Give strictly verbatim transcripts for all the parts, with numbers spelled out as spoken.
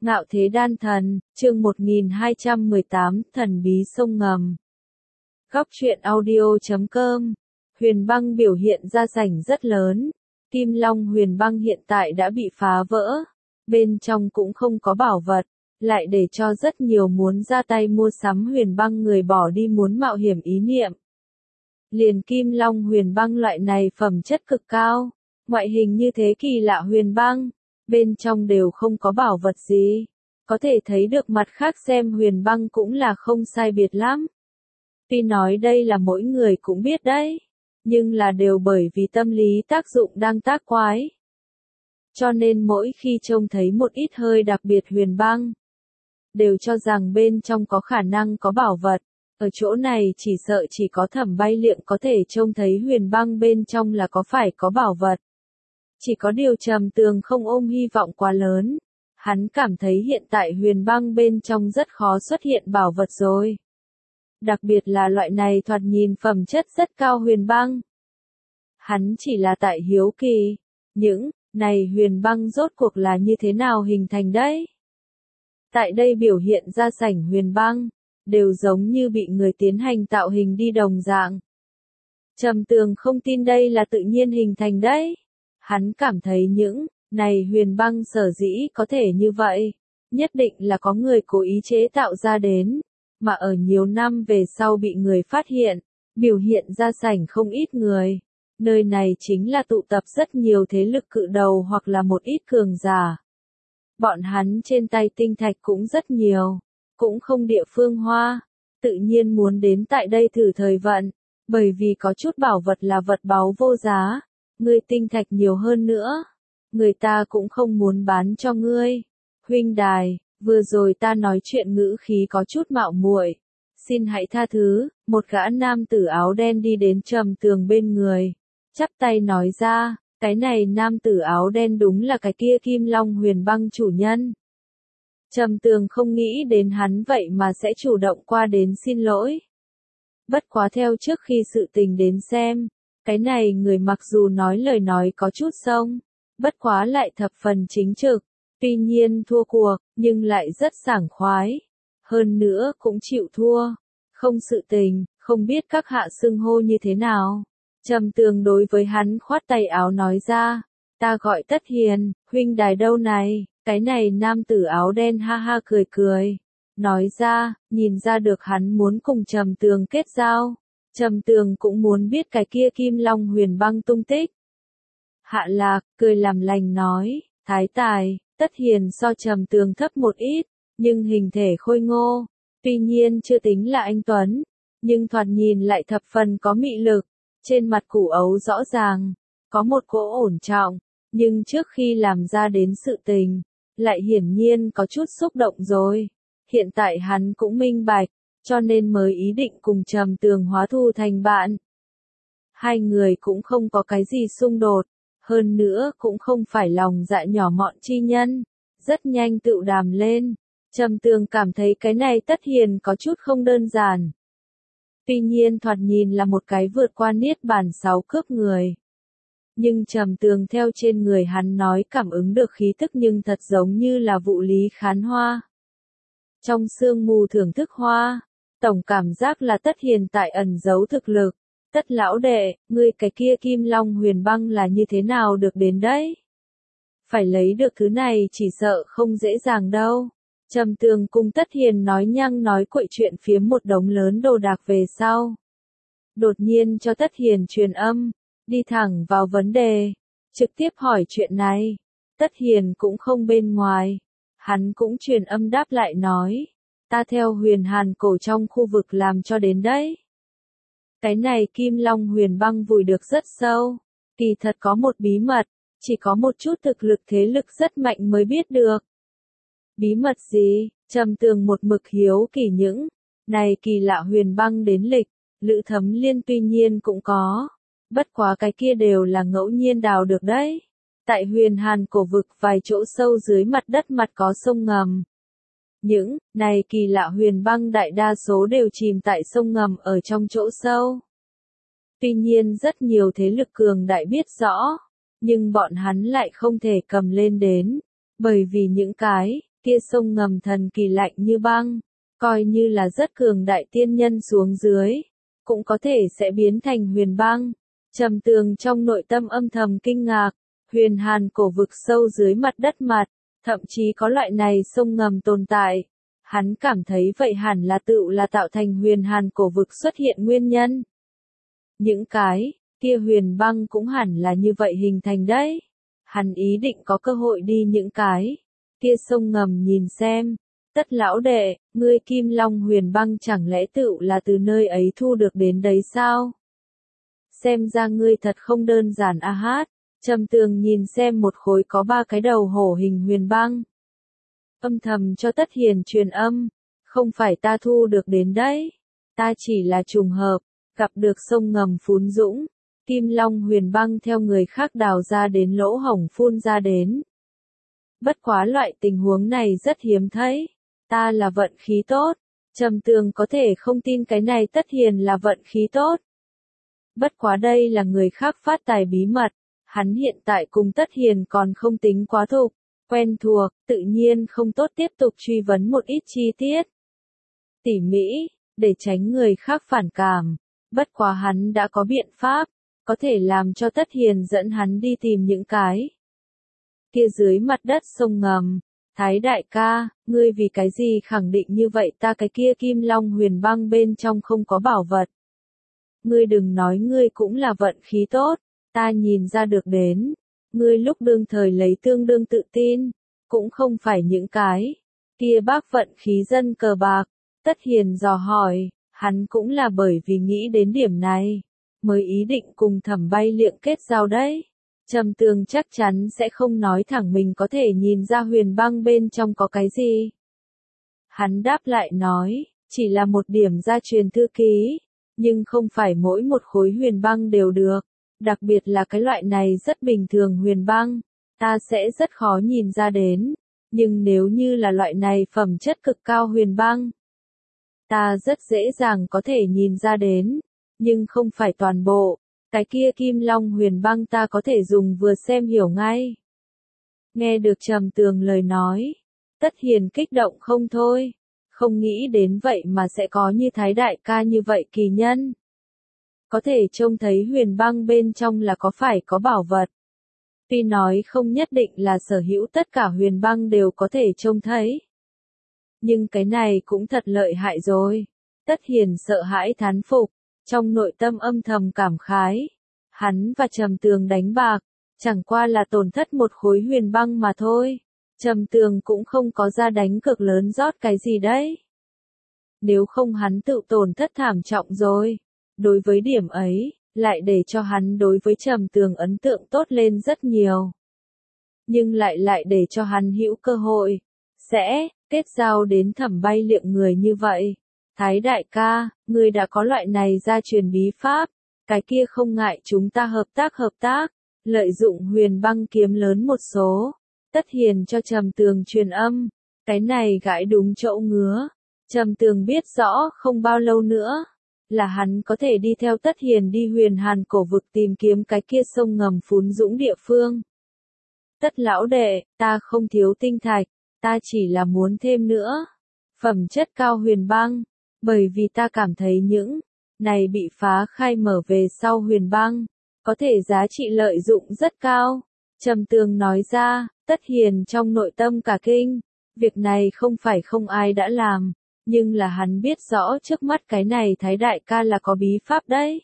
Ngạo Thế Đan Thần, chương một nghìn hai trăm mười tám, Thần bí sông ngầm. Góc truyện audio chấm com. Huyền băng biểu hiện ra sảnh rất lớn. Kim Long huyền băng hiện tại đã bị phá vỡ. Bên trong cũng không có bảo vật, lại để cho rất nhiều muốn ra tay mua sắm huyền băng người bỏ đi muốn mạo hiểm ý niệm. Liền Kim Long huyền băng loại này phẩm chất cực cao, ngoại hình như thế kỳ lạ huyền băng, bên trong đều không có bảo vật gì. Có thể thấy được mặt khác xem huyền băng cũng là không sai biệt lắm. Tuy nói đây là mỗi người cũng biết đấy, nhưng là đều bởi vì tâm lý tác dụng đang tác quái. Cho nên mỗi khi trông thấy một ít hơi đặc biệt huyền băng, đều cho rằng bên trong có khả năng có bảo vật. Ở chỗ này chỉ sợ chỉ có Thẩm Bay Liệng có thể trông thấy huyền băng bên trong là có phải có bảo vật. Chỉ có điều Trầm Tường không ôm hy vọng quá lớn. Hắn cảm thấy hiện tại huyền băng bên trong rất khó xuất hiện bảo vật rồi. Đặc biệt là loại này thoạt nhìn phẩm chất rất cao huyền băng. Hắn chỉ là tại hiếu kỳ. Những này huyền băng rốt cuộc là như thế nào hình thành đấy? Tại đây biểu hiện ra sảnh huyền băng, đều giống như bị người tiến hành tạo hình đi đồng dạng. Trầm Tường không tin đây là tự nhiên hình thành đấy. Hắn cảm thấy những này huyền băng sở dĩ có thể như vậy, nhất định là có người cố ý chế tạo ra đến, mà ở nhiều năm về sau bị người phát hiện, biểu hiện ra sảnh không ít người. Nơi này chính là tụ tập rất nhiều thế lực cự đầu hoặc là một ít cường giả. Bọn hắn trên tay tinh thạch cũng rất nhiều, cũng không địa phương hoa, tự nhiên muốn đến tại đây thử thời vận, bởi vì có chút bảo vật là vật báu vô giá, ngươi tinh thạch nhiều hơn nữa, người ta cũng không muốn bán cho ngươi. Huynh đài, vừa rồi ta nói chuyện ngữ khí có chút mạo muội, xin hãy tha thứ. Một gã nam tử áo đen đi đến Trầm Tường bên người, chắp tay nói ra, cái này nam tử áo đen đúng là cái kia Kim Long huyền băng chủ nhân. Trầm Tường không nghĩ đến hắn vậy mà sẽ chủ động qua đến xin lỗi. Bất quá theo trước khi sự tình đến xem, cái này người mặc dù nói lời nói có chút xông, bất quá lại thập phần chính trực, tuy nhiên thua cuộc, nhưng lại rất sảng khoái. Hơn nữa cũng chịu thua, không sự tình, không biết các hạ xưng hô như thế nào. Trầm Tường đối với hắn khoát tay áo nói ra, ta gọi Tất Hiền, huynh đài đâu này? Cái này nam tử áo đen ha ha cười cười, nói ra, nhìn ra được hắn muốn cùng Trầm Tường kết giao. Trầm Tường cũng muốn biết cái kia Kim Long huyền băng tung tích. Hạ Lạc, cười làm lành nói, Thái Tài, Tất Hiền so Trầm Tường thấp một ít, nhưng hình thể khôi ngô, tuy nhiên chưa tính là anh Tuấn, nhưng thoạt nhìn lại thập phần có mị lực, trên mặt củ ấu rõ ràng, có một cỗ ổn trọng, nhưng trước khi làm ra đến sự tình, lại hiển nhiên có chút xúc động rồi. Hiện tại hắn cũng minh bạch, cho nên mới ý định cùng Trầm Tường hóa thù thành bạn. Hai người cũng không có cái gì xung đột, hơn nữa cũng không phải lòng dạ nhỏ mọn chi nhân, rất nhanh tựu đàm lên. Trầm Tường cảm thấy cái này Tất Hiền có chút không đơn giản. Tuy nhiên thoạt nhìn là một cái vượt qua niết bàn sáu cướp người. Nhưng Trầm Tường theo trên người hắn nói cảm ứng được khí tức nhưng thật giống như là vụ lý khán hoa. Trong sương mù thưởng thức hoa, tổng cảm giác là Tất Hiền tại ẩn giấu thực lực. Tất lão đệ, ngươi cái kia Kim Long huyền băng là như thế nào được đến đấy? Phải lấy được thứ này chỉ sợ không dễ dàng đâu. Trầm Tường cùng Tất Hiền nói nhăng nói cuội chuyện phiếm một đống lớn đồ đạc về sau. Đột nhiên cho Tất Hiền truyền âm, đi thẳng vào vấn đề, trực tiếp hỏi chuyện này. Tất Hiền cũng không bên ngoài, hắn cũng truyền âm đáp lại nói, ta theo Huyền Hàn cổ trong khu vực làm cho đến đấy. Cái này Kim Long huyền băng vùi được rất sâu, kỳ thật có một bí mật, chỉ có một chút thực lực thế lực rất mạnh mới biết được. Bí mật gì? Trầm Tường một mực hiếu kỳ những này kỳ lạ huyền băng đến lịch, Lữ Thấm Liên tuy nhiên cũng có, bất quá cái kia đều là ngẫu nhiên đào được đấy. Tại Huyền Hàn cổ vực vài chỗ sâu dưới mặt đất mặt có sông ngầm. Những này kỳ lạ huyền băng đại đa số đều chìm tại sông ngầm ở trong chỗ sâu. Tuy nhiên rất nhiều thế lực cường đại biết rõ, nhưng bọn hắn lại không thể cầm lên đến, bởi vì những cái tia sông ngầm thần kỳ lạnh như băng, coi như là rất cường đại tiên nhân xuống dưới, cũng có thể sẽ biến thành huyền băng. Trầm Tường trong nội tâm âm thầm kinh ngạc, huyền hàn cổ vực sâu dưới mặt đất mặt, thậm chí có loại này sông ngầm tồn tại. Hắn cảm thấy vậy hẳn là tự là tạo thành huyền hàn cổ vực xuất hiện nguyên nhân. Những cái kia huyền băng cũng hẳn là như vậy hình thành đấy. Hắn ý định có cơ hội đi những cái kia sông ngầm nhìn xem. Tất lão đệ, ngươi kim long huyền băng chẳng lẽ tự là từ nơi ấy thu được đến đấy sao? Xem ra ngươi thật không đơn giản a hát. Trầm Tường nhìn xem một khối có ba cái đầu hổ hình huyền băng. Âm thầm cho Tất Hiền truyền âm, không phải ta thu được đến đấy, ta chỉ là trùng hợp, gặp được sông ngầm phún dũng, kim long huyền băng theo người khác đào ra đến lỗ hổng phun ra đến. Bất quá loại tình huống này rất hiếm thấy, ta là vận khí tốt, Trầm Tường có thể không tin cái này Tất Hiền là vận khí tốt. Bất quá đây là người khác phát tài bí mật, hắn hiện tại cùng Tất Hiền còn không tính quá thục. Quen thuộc, tự nhiên không tốt tiếp tục truy vấn một ít chi tiết tỉ mỉ, để tránh người khác phản cảm. Bất quá hắn đã có biện pháp, có thể làm cho Tất Hiền dẫn hắn đi tìm những cái kia dưới mặt đất sông ngầm. Thái đại ca, ngươi vì cái gì khẳng định như vậy ta cái kia kim long huyền băng bên trong không có bảo vật. Ngươi đừng nói ngươi cũng là vận khí tốt, ta nhìn ra được đến. Ngươi lúc đương thời lấy tương đương tự tin, cũng không phải những cái kia bác vận khí dân cờ bạc. Tất Hiền dò hỏi, hắn cũng là bởi vì nghĩ đến điểm này, mới ý định cùng Thẩm Bay Liệng kết giao đấy. Trầm Tường chắc chắn sẽ không nói thẳng mình có thể nhìn ra huyền băng bên trong có cái gì. Hắn đáp lại nói, chỉ là một điểm gia truyền thư ký, nhưng không phải mỗi một khối huyền băng đều được. Đặc biệt là cái loại này rất bình thường huyền băng, ta sẽ rất khó nhìn ra đến, nhưng nếu như là loại này phẩm chất cực cao huyền băng, ta rất dễ dàng có thể nhìn ra đến, nhưng không phải toàn bộ, cái kia kim long huyền băng ta có thể dùng vừa xem hiểu ngay. Nghe được Trầm Tường lời nói, Tất Hiền kích động không thôi, không nghĩ đến vậy mà sẽ có như Thái đại ca như vậy kỳ nhân. Có thể trông thấy huyền băng bên trong là có phải có bảo vật. Tuy nói không nhất định là sở hữu tất cả huyền băng đều có thể trông thấy. Nhưng cái này cũng thật lợi hại rồi. Tất Hiền sợ hãi thán phục, trong nội tâm âm thầm cảm khái. Hắn và Trầm Tường đánh bạc, chẳng qua là tổn thất một khối huyền băng mà thôi. Trầm Tường cũng không có ra đánh cược lớn rót cái gì đấy. Nếu không hắn tự tổn thất thảm trọng rồi. Đối với điểm ấy, lại để cho hắn đối với Trầm Tường ấn tượng tốt lên rất nhiều. Nhưng lại lại để cho hắn hữu cơ hội, sẽ kết giao đến Thẩm Bay Liệng người như vậy. Thái đại ca, người đã có loại này gia truyền bí pháp, cái kia không ngại chúng ta hợp tác hợp tác, lợi dụng huyền băng kiếm lớn một số. Tất Hiền cho Trầm Tường truyền âm, cái này gãi đúng chỗ ngứa. Trầm Tường biết rõ không bao lâu nữa là hắn có thể đi theo Tất Hiền đi huyền hàn cổ vực tìm kiếm cái kia sông ngầm phún dũng địa phương. Tất lão đệ, ta không thiếu tinh thạch, ta chỉ là muốn thêm nữa. Phẩm chất cao huyền băng, bởi vì ta cảm thấy những này bị phá khai mở về sau huyền băng, có thể giá trị lợi dụng rất cao. Trầm Tường nói ra, Tất Hiền trong nội tâm cả kinh, việc này không phải không ai đã làm. Nhưng là hắn biết rõ trước mắt cái này Thái đại ca là có bí pháp đấy.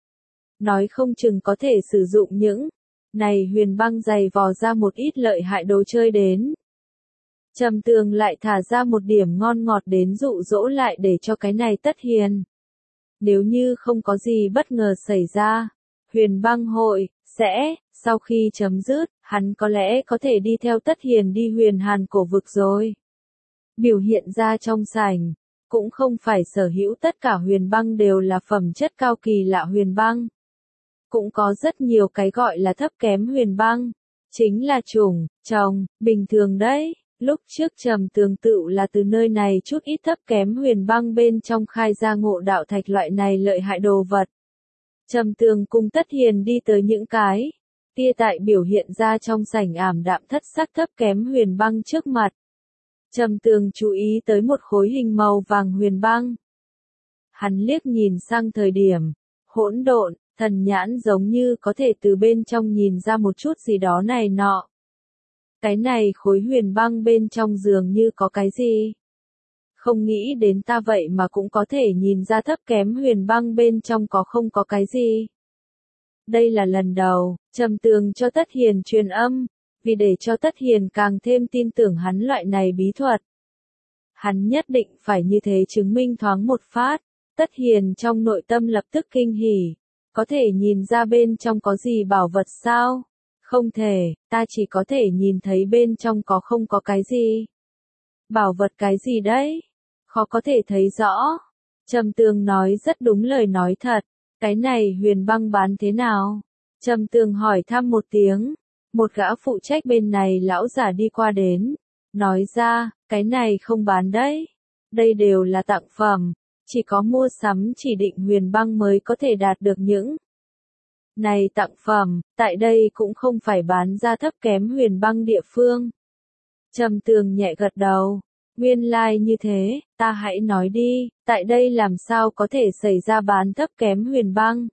Nói không chừng có thể sử dụng những này huyền băng dày vò ra một ít lợi hại đồ chơi đến. Trầm Tường lại thả ra một điểm ngon ngọt đến dụ dỗ lại để cho cái này Tất Hiền. Nếu như không có gì bất ngờ xảy ra, huyền băng hội sẽ, sau khi chấm dứt, hắn có lẽ có thể đi theo Tất Hiền đi huyền hàn cổ vực rồi. Biểu hiện ra trong sảnh, cũng không phải sở hữu tất cả huyền băng đều là phẩm chất cao kỳ lạ huyền băng. Cũng có rất nhiều cái gọi là thấp kém huyền băng, chính là chủng, trồng, bình thường đấy. Lúc trước Trầm Tường tự là từ nơi này chút ít thấp kém huyền băng bên trong khai ra ngộ đạo thạch loại này lợi hại đồ vật. Trầm Tường cùng Tất Hiền đi tới những cái tia tại biểu hiện ra trong sảnh ảm đạm thất sắc thấp kém huyền băng trước mặt. Trầm Tường chú ý tới một khối hình màu vàng huyền băng. Hắn liếc nhìn sang thời điểm, hỗn độn, thần nhãn giống như có thể từ bên trong nhìn ra một chút gì đó này nọ. Cái này khối huyền băng bên trong dường như có cái gì? Không nghĩ đến ta vậy mà cũng có thể nhìn ra thấp kém huyền băng bên trong có không có cái gì. Đây là lần đầu, Trầm Tường cho Tất Hiền truyền âm, vì để cho Tất Hiền càng thêm tin tưởng hắn loại này bí thuật. Hắn nhất định phải như thế chứng minh thoáng một phát, Tất Hiền trong nội tâm lập tức kinh hỉ, có thể nhìn ra bên trong có gì bảo vật sao? Không thể, ta chỉ có thể nhìn thấy bên trong có không có cái gì. Bảo vật cái gì đấy? Khó có thể thấy rõ. Trầm Tường nói rất đúng lời nói thật, cái này huyền băng bán thế nào? Trầm Tường hỏi thăm một tiếng, một gã phụ trách bên này lão giả đi qua đến, nói ra, cái này không bán đấy. Đây đều là tặng phẩm, chỉ có mua sắm chỉ định huyền băng mới có thể đạt được những này tặng phẩm, tại đây cũng không phải bán ra thấp kém huyền băng địa phương. Trầm Tường nhẹ gật đầu, nguyên lai like như thế, ta hãy nói đi, tại đây làm sao có thể xảy ra bán thấp kém huyền băng.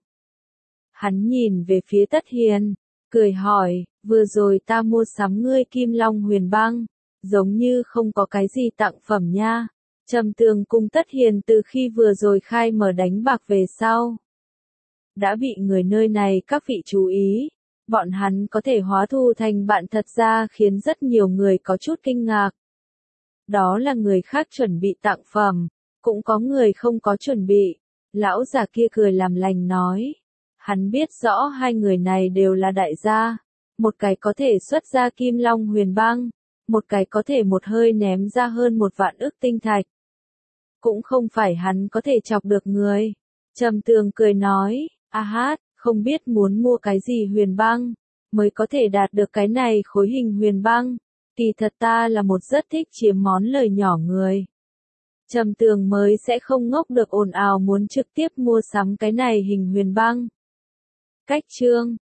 Hắn nhìn về phía Tất Hiền, cười hỏi, vừa rồi ta mua sắm ngươi Kim Long huyền băng, giống như không có cái gì tặng phẩm nha. Trầm Tường cùng Tất Hiền từ khi vừa rồi khai mở đánh bạc về sau, đã bị người nơi này các vị chú ý, bọn hắn có thể hóa thù thành bạn thật ra khiến rất nhiều người có chút kinh ngạc. Đó là người khác chuẩn bị tặng phẩm, cũng có người không có chuẩn bị. Lão già kia cười làm lành nói, hắn biết rõ hai người này đều là đại gia, một cái có thể xuất ra Kim Long huyền băng, một cái có thể một hơi ném ra hơn một vạn ức tinh thạch. Cũng không phải hắn có thể chọc được người. Trầm Tường cười nói, a hát, không biết muốn mua cái gì huyền băng, mới có thể đạt được cái này khối hình huyền băng. Kỳ thật ta là một rất thích chiếm món lời nhỏ người. Trầm Tường mới sẽ không ngốc được ồn ào muốn trực tiếp mua sắm cái này hình huyền băng. Cách chương